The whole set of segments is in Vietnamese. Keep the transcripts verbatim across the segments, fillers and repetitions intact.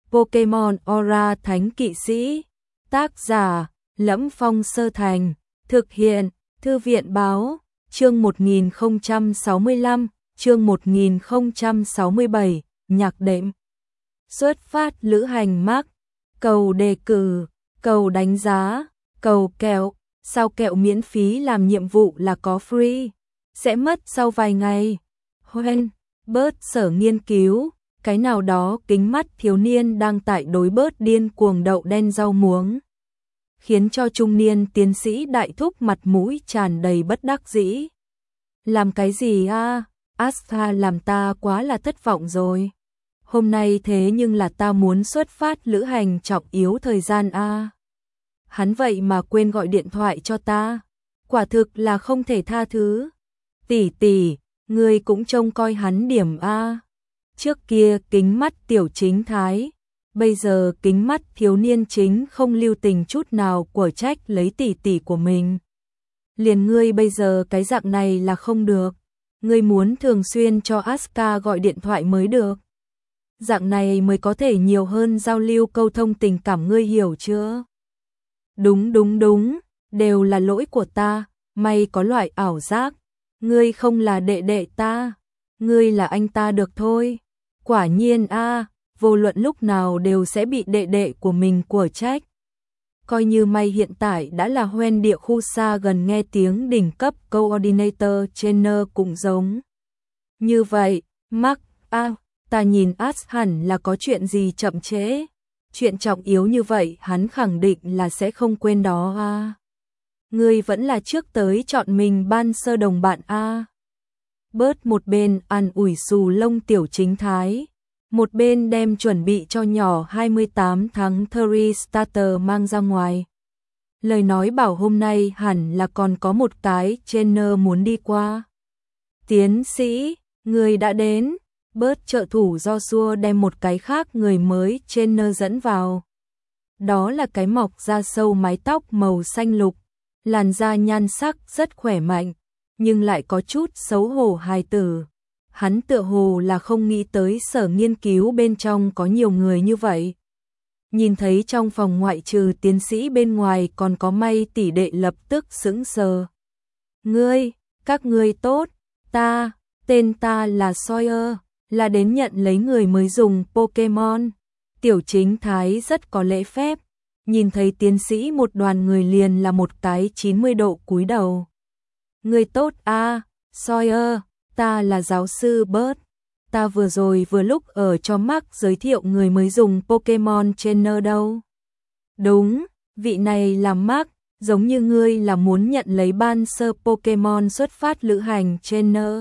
Pokemon Aura Thánh Kỵ Sĩ. Tác giả: Lẫm Phong Sơ Thành. Thực hiện: Thư viện Báo. Chương một nghìn không trăm sáu mươi lăm, chương một nghìn không trăm sáu mươi bảy, nhạc đệm. Xuất phát lữ hành Mark. Cầu đề cử, cầu đánh giá, cầu kẹo. Sao kẹo miễn phí làm nhiệm vụ là có free, sẽ mất sau vài ngày. Hoen, bớt sở nghiên cứu, cái nào đó kính mắt thiếu niên đang tại đối bớt điên cuồng đậu đen rau muống, khiến cho trung niên tiến sĩ đại thúc mặt mũi tràn đầy bất đắc dĩ. Làm cái gì a? Asta làm ta quá là thất vọng rồi. Hôm nay thế nhưng là ta muốn xuất phát lữ hành trọng yếu thời gian a. Hắn vậy mà quên gọi điện thoại cho ta, quả thực là không thể tha thứ. Tỷ tỷ, ngươi cũng trông coi hắn điểm a. Trước kia kính mắt tiểu chính thái, bây giờ kính mắt thiếu niên chính không lưu tình chút nào của trách lấy tỷ tỷ của mình. Liền ngươi bây giờ cái dạng này là không được, ngươi muốn thường xuyên cho Asuka gọi điện thoại mới được. Dạng này mới có thể nhiều hơn giao lưu câu thông tình cảm, ngươi hiểu chưa? Đúng đúng đúng, đều là lỗi của ta, may có loại ảo giác. Ngươi không là đệ đệ ta, ngươi là anh ta được thôi. Quả nhiên a, vô luận lúc nào đều sẽ bị đệ đệ của mình của trách. Coi như may hiện tại đã là hoen địa khu xa gần nghe tiếng đỉnh cấp coordinator trainer cũng giống. Như vậy, Mark, a, ta nhìn As hẳn là có chuyện gì chậm trễ. Chuyện trọng yếu như vậy hắn khẳng định là sẽ không quên đó a. Ngươi vẫn là trước tới chọn mình ban sơ đồng bạn a. Bớt một bên an ủi xù lông tiểu chính thái, một bên đem chuẩn bị cho nhỏ hai mươi tám tháng Thurry Starter mang ra ngoài. Lời nói bảo hôm nay hẳn là còn có một cái trainer muốn đi qua. Tiến sĩ, người đã đến. Bớt trợ thủ Joshua đem một cái khác người mới trainer dẫn vào. Đó là cái mọc da sâu mái tóc màu xanh lục, làn da nhan sắc rất khỏe mạnh, nhưng lại có chút xấu hổ hài tử. Hắn tựa hồ là không nghĩ tới sở nghiên cứu bên trong có nhiều người như vậy. Nhìn thấy trong phòng ngoại trừ tiến sĩ bên ngoài còn có may tỷ đệ lập tức sững sờ. Ngươi, các ngươi tốt, ta, tên ta là Sawyer, là đến nhận lấy người mới dùng Pokemon. Tiểu chính thái rất có lễ phép, nhìn thấy tiến sĩ một đoàn người liền là một cái chín mươi độ cúi đầu. Người tốt a, à, Sawyer, ta là giáo sư Bert. Ta vừa rồi vừa lúc ở cho Mark giới thiệu người mới dùng Pokemon trainer đâu. Đúng, vị này là Mark, giống như ngươi là muốn nhận lấy ban sơ Pokemon xuất phát lữ hành trainer.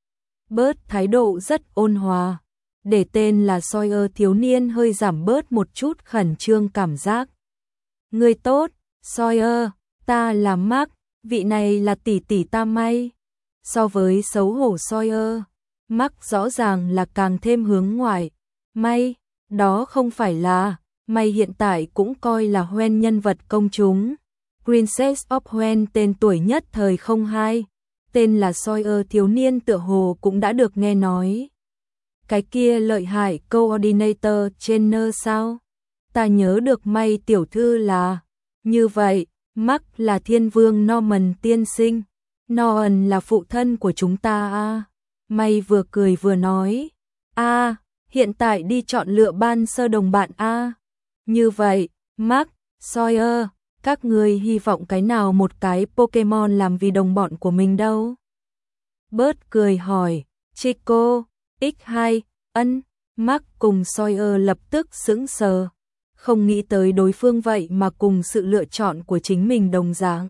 Bert thái độ rất ôn hòa, để tên là Sawyer thiếu niên hơi giảm bớt một chút khẩn trương cảm giác. Người tốt, Sawyer, ta là Mark, vị này là tỷ tỷ ta May. So với xấu hổ Sawyer, Mark rõ ràng là càng thêm hướng ngoại. May, đó không phải là, May hiện tại cũng coi là Hoenn nhân vật công chúng. Princess of Hoenn tên tuổi nhất thời không hai. Tên là Sawyer thiếu niên tựa hồ cũng đã được nghe nói. Cái kia lợi hại coordinator trainer sao? Ta nhớ được May tiểu thư là. Như vậy, Mark là thiên vương Norman tiên sinh. Norman là phụ thân của chúng ta a. May vừa cười vừa nói. A, hiện tại đi chọn lựa ban sơ đồng bạn a. Như vậy, Mark, Sawyer, các người hy vọng cái nào một cái Pokemon làm vì đồng bọn của mình đâu? Bert cười hỏi. Chico, ích hai, ân. Mark cùng Sawyer lập tức sững sờ. Không nghĩ tới đối phương vậy mà cùng sự lựa chọn của chính mình đồng dạng.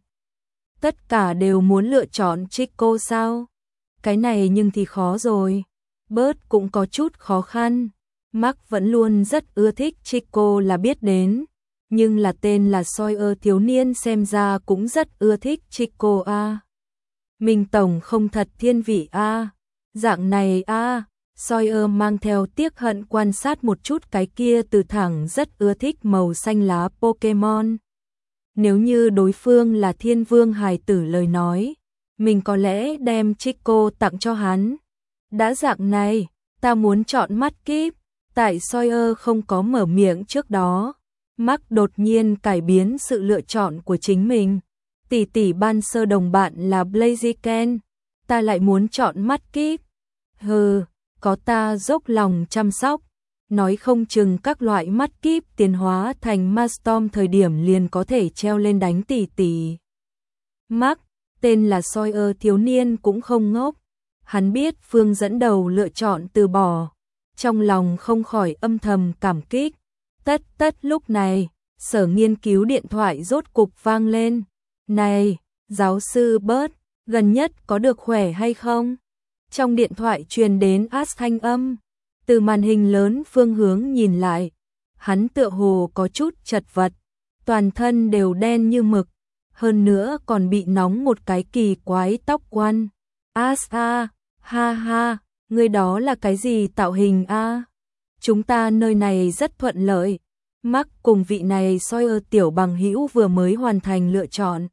Tất cả đều muốn lựa chọn Chico sao? Cái này nhưng thì khó rồi. Bert cũng có chút khó khăn. Mark vẫn luôn rất ưa thích Chico là biết đến. Nhưng là tên là Sawyer thiếu niên xem ra cũng rất ưa thích Chico a. Mình tổng không thật thiên vị a. Dạng này a. Sawyer mang theo tiếc hận quan sát một chút cái kia từ thẳng rất ưa thích màu xanh lá Pokemon. Nếu như đối phương là thiên vương hài tử lời nói, mình có lẽ đem Chico tặng cho hắn. Đã dạng này, ta muốn chọn mắt kíp. Tại Sawyer không có mở miệng trước đó, Mark đột nhiên cải biến sự lựa chọn của chính mình. Tỷ tỷ ban sơ đồng bạn là Blaziken, ta lại muốn chọn Mudkip. Hừ, có ta dốc lòng chăm sóc, nói không chừng các loại Mudkip tiến hóa thành Mastorm thời điểm liền có thể treo lên đánh tỷ tỷ. Mark, tên là Sawyer thiếu niên cũng không ngốc, hắn biết Phương dẫn đầu lựa chọn từ bỏ, trong lòng không khỏi âm thầm cảm kích. Tất tất lúc này, sở nghiên cứu điện thoại rốt cục vang lên. Này, giáo sư Bert, gần nhất có được khỏe hay không? Trong điện thoại truyền đến Ash thanh âm. Từ màn hình lớn phương hướng nhìn lại, hắn tựa hồ có chút chật vật, toàn thân đều đen như mực, hơn nữa còn bị nóng một cái kỳ quái tóc quăn. Ash a, ha ha, người đó là cái gì tạo hình a? Chúng ta nơi này rất thuận lợi. Mark cùng vị này Sawyer tiểu bằng hữu vừa mới hoàn thành lựa chọn.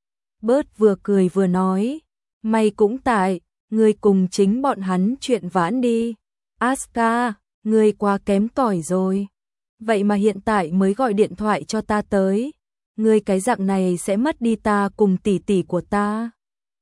Bert vừa cười vừa nói, mày cũng tại, ngươi cùng chính bọn hắn chuyện vãn đi. Aska, ngươi quá kém cỏi rồi. Vậy mà hiện tại mới gọi điện thoại cho ta tới. Ngươi cái dạng này sẽ mất đi ta cùng tỷ tỷ của ta.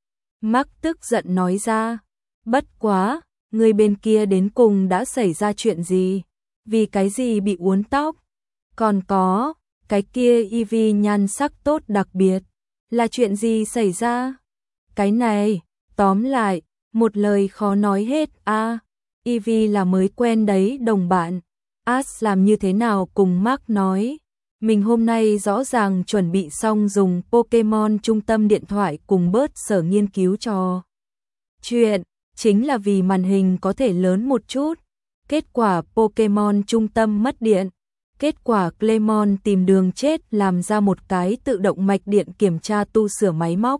Mark tức giận nói ra, bất quá, ngươi bên kia đến cùng đã xảy ra chuyện gì? Vì cái gì bị uốn tóc? Còn có, cái kia Ivy nhan sắc tốt đặc biệt, là chuyện gì xảy ra? Cái này, tóm lại, một lời khó nói hết a. À, Ivy là mới quen đấy đồng bạn. Ash làm như thế nào cùng Mark nói, mình hôm nay rõ ràng chuẩn bị xong dùng Pokemon trung tâm điện thoại cùng Bert sở nghiên cứu trò chuyện, chính là vì màn hình có thể lớn một chút. Kết quả Pokemon trung tâm mất điện. Kết quả Clemon tìm đường chết làm ra một cái tự động mạch điện kiểm tra tu sửa máy móc.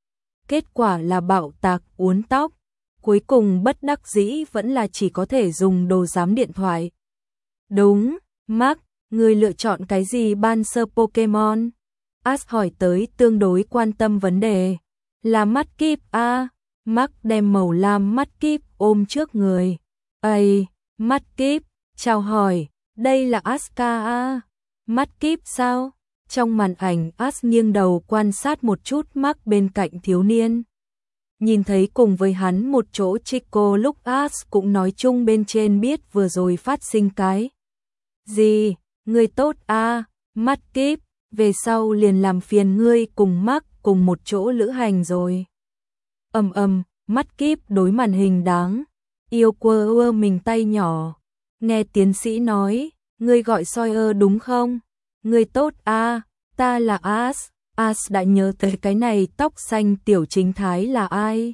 Kết quả là bạo tạc uốn tóc. Cuối cùng bất đắc dĩ vẫn là chỉ có thể dùng đồ giám điện thoại. Đúng, Mark, người lựa chọn cái gì ban sơ Pokemon? Ash hỏi tới tương đối quan tâm vấn đề. Là Mudkip a. À, Mark đem màu lam Mudkip ôm trước người. Ây, Mudkip, chào hỏi. Đây là Aska a. Mudkip sao? Trong màn ảnh Ash nghiêng đầu quan sát một chút Mark bên cạnh thiếu niên. Nhìn thấy cùng với hắn một chỗ Chico lúc Ash cũng nói chung bên trên biết vừa rồi phát sinh cái gì, người tốt a, Mudkip, về sau liền làm phiền ngươi cùng Mark cùng một chỗ lữ hành rồi. Ầm ầm, Mudkip đối màn hình đáng yêu quơ quơ mình tay nhỏ. Nghe tiến sĩ nói, ngươi gọi Sawyer đúng không? Ngươi tốt a, ta là Ash. Ash đã nhớ tới cái này tóc xanh tiểu chính thái là ai.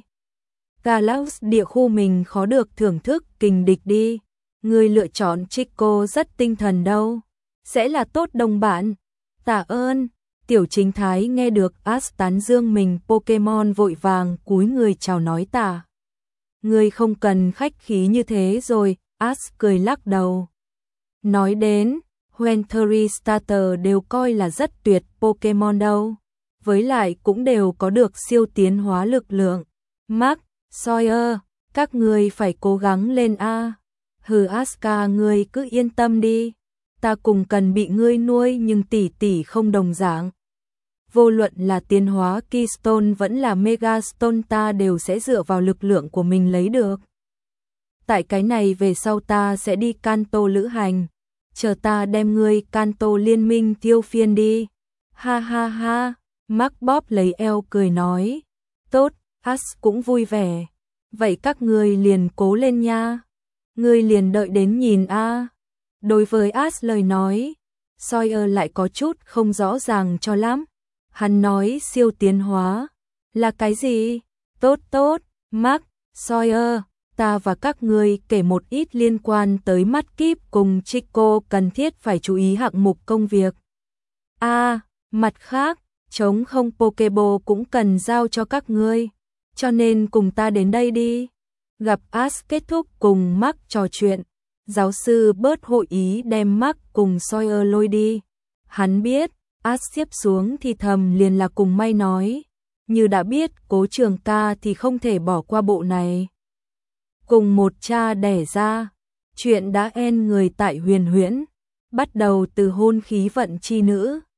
Galax địa khu mình khó được thưởng thức kình địch đi. Ngươi lựa chọn Chico rất tinh thần đâu. Sẽ là tốt đồng bạn. Tạ ơn. Tiểu chính thái nghe được Ash tán dương mình Pokemon vội vàng cúi người chào nói tạ. Ngươi không cần khách khí như thế rồi. Ash cười lắc đầu. Nói đến, Wentry Starter đều coi là rất tuyệt Pokemon đâu. Với lại cũng đều có được siêu tiến hóa lực lượng. Mark, Sawyer, các ngươi phải cố gắng lên a. Hừ Aska ngươi cứ yên tâm đi. Ta cùng cần bị ngươi nuôi nhưng tỷ tỷ không đồng dạng. Vô luận là tiến hóa Keystone vẫn là Megastone ta đều sẽ dựa vào lực lượng của mình lấy được. Tại cái này về sau ta sẽ đi Kanto lữ hành. Chờ ta đem ngươi Kanto liên minh tiêu phiên đi. Ha ha ha. Mark bóp lấy eo cười nói. Tốt, Ash cũng vui vẻ. Vậy các ngươi liền cố lên nha. Ngươi liền đợi đến nhìn a. Đối với Ash lời nói, Sawyer lại có chút không rõ ràng cho lắm. Hắn nói siêu tiến hóa. Là cái gì? Tốt tốt, Mark, Sawyer. Ta và các ngươi kể một ít liên quan tới Mudkip cùng Chico cần thiết phải chú ý hạng mục công việc. A, à, mặt khác, trống không Pokeball cũng cần giao cho các ngươi, cho nên cùng ta đến đây đi. Gặp Ash kết thúc cùng Mark trò chuyện, giáo sư Bert hội ý đem Mark cùng Sawyer lôi đi. Hắn biết, Ash xếp xuống thì thầm liền là cùng may nói, như đã biết Cố Trường ca thì không thể bỏ qua bộ này. Cùng một cha đẻ ra, Chuyện đã en người tại huyền huyễn, bắt đầu từ hôn khí vận chi nữ,